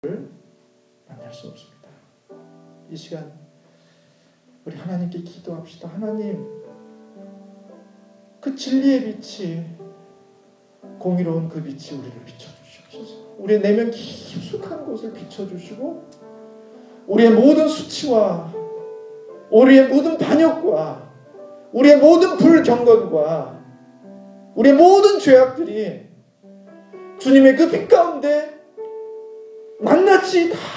만날 수 없습니다. 이 시간 우리 하나님께 기도합시다. 하나님, 그 진리의 빛이, 공의로운 그 빛이 우리를 비춰주시옵소서. 우리의 내면 깊숙한 곳을 비춰주시고 우리의 모든 수치와 우리의 모든 반역과 우리의 모든 불경건과 우리의 모든 죄악들이 주님의 그 빛 가운데 낱낱이 다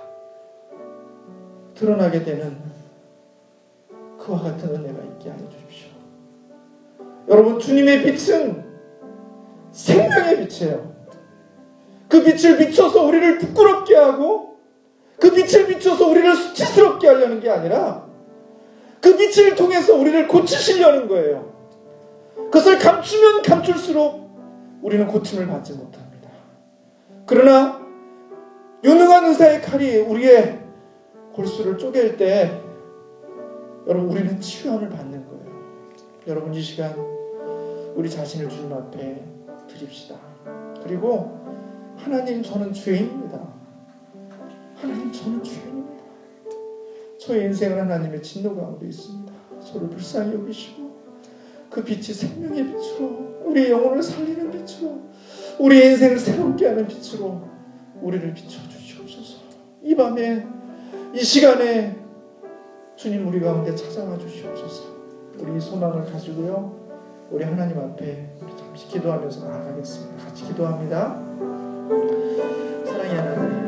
드러나게 되는 그와 같은 은혜가 있게 하여 주십시오. 여러분, 주님의 빛은 생명의 빛이에요. 그 빛을 비춰서 우리를 부끄럽게 하고 그 빛을 비춰서 우리를 수치스럽게 하려는 게 아니라 그 빛을 통해서 우리를 고치시려는 거예요. 그것을 감추면 감출수록 우리는 고침을 받지 못합니다. 그러나 유능한 의사의 칼이 우리의 골수를 쪼갤 때 여러분, 우리는 치유함을 받는 거예요. 여러분, 이 시간 우리 자신을 주님 앞에 드립시다. 그리고 하나님, 저는 죄인입니다. 하나님, 저는 죄인입니다. 저의 인생은 하나님의 진노 가운데 있습니다. 저를 불쌍히 여기시고 그 빛이 생명의 빛으로, 우리의 영혼을 살리는 빛으로, 우리의 인생을 새롭게 하는 빛으로 우리를 비춰주시옵소서. 이 밤에, 이 시간에 주님 우리 가운데 찾아와 주시옵소서. 우리 소망을 가지고요, 우리 하나님 앞에 잠시 기도하면서 나아가겠습니다. 같이 기도합니다. 사랑의 하나님,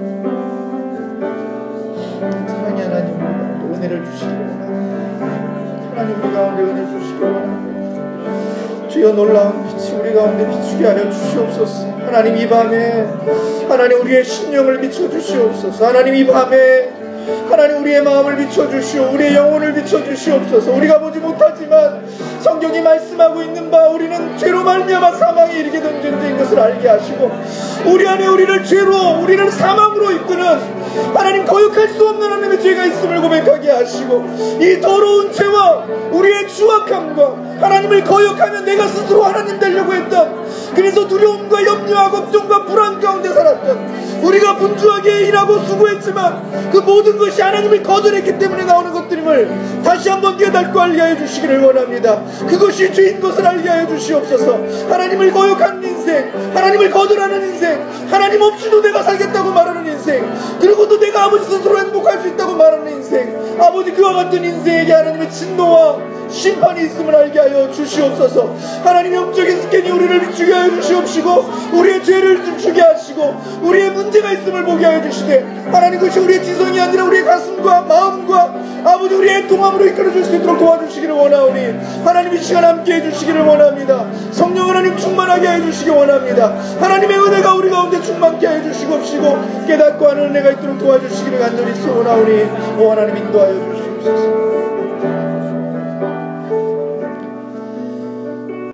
사랑의 하나님, 우리 가운데 은혜를 주시기를 원합니다. 하나님, 우리 가운데 은혜 주시기를 원합니다. 주여, 놀라운 빛이 우리 가운데 비추게 하여 주시옵소서. 하나님, 이 밤에 하나님 우리의 심령을 비춰주시옵소서. 하나님, 이 밤에 하나님 우리의 마음을 비춰주시오. 우리의 영혼을 비춰주시옵소서. 우리가 보지 못하지만 성경이 말씀하고 있는 바 우리는 죄로 말미암아 사망에 이르게 된 존재인 것을 알게 하시고 우리 안에 우리를 죄로, 우리를 사망으로 이끄는 하나님 거역할 수 없는 하나님의 죄가 있음을 고백하게 하시고 이 더러운 죄와 우리의 추악함과 하나님을 거역하면 내가 스스로 하나님 되려고 했던, 그래서 두려움과 염려와 걱정과 불안 가운데 살았던, 우리가 분주하게 일하고 수고했지만 그 모든 것이 하나님을 거절했기 때문에 나오는 것들임을 다시 한번 깨닫고 알게 하여 주시기를 원합니다. 그것이 죄인 것을 알게 하여 주시옵소서. 하나님을 거역하는 인생, 하나님을 거절하는 인생, 하나님 없이도 내가 살겠다고 말하는 인생, 그리고도 내가 아버지 스스로 행복할 수 있다고 말하는 인생, 아버지 그와 같은 인생에게 하나님의 진노와 심판이 있음을 알게 하여 주시옵소서. 하나님의 영적인 스캔이 우리를 비추게 하여 주시옵시고 우리의 죄를 춤추게 하시고 우리의 문제가 있음을 보게 하여 주시되 하나님, 그것이 우리의 지성이 아니라 우리의 가슴과 마음과 아버지 우리의 애통함으로 이끌어줄 수 있도록 도와주시기를 원하오니 하나님, 이 시간 함께 해주시기를 원합니다. 성령 하나님 충만하게 해주시기 원합니다. 하나님의 은혜가 우리 가운데 충만케 해주시옵시고 깨닫고 하는 은혜가 있도록 도와주시기를 간절히 소원하오니 오 하나님 인도하여 주시옵소서.